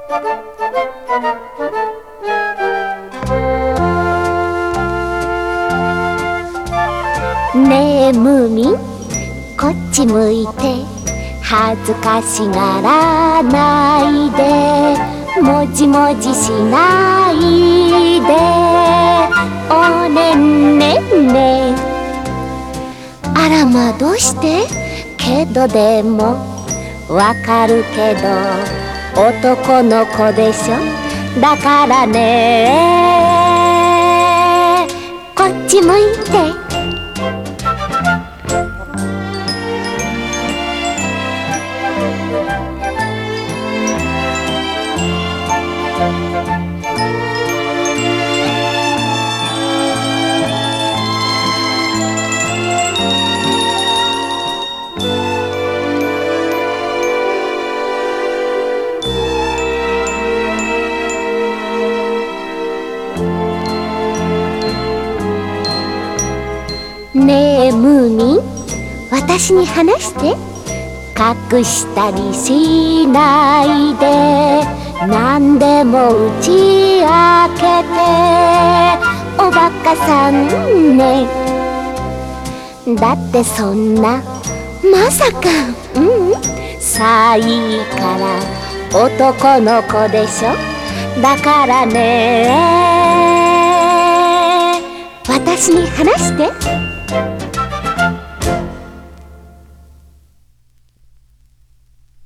ねえムーミン、こっち向いて恥ずかしがらないで、もじもじしないで、おねんねんね。あらま、どうして？けどでもわかるけど男の子でしょ。だからね、こっち向いて。ねえムーミン、私に話して。隠したりしないで、何でも打ち明けて。おバカさんね。だってそんな、まさか、さあいいから男の子でしょ。だからね、私に話して。